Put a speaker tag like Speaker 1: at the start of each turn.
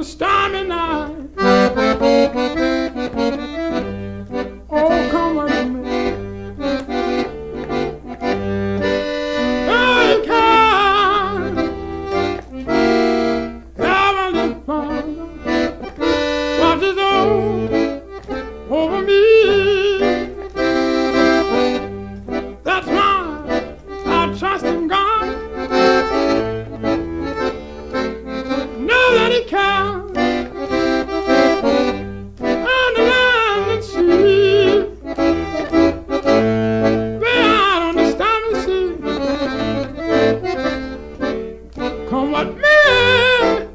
Speaker 1: the stormy night. Oh, come with me. Oh, you can. Heaven is Father watches over me. That's why I trust in God. Know that He can. On the land and sea, way out on the stormy sea. Come with me.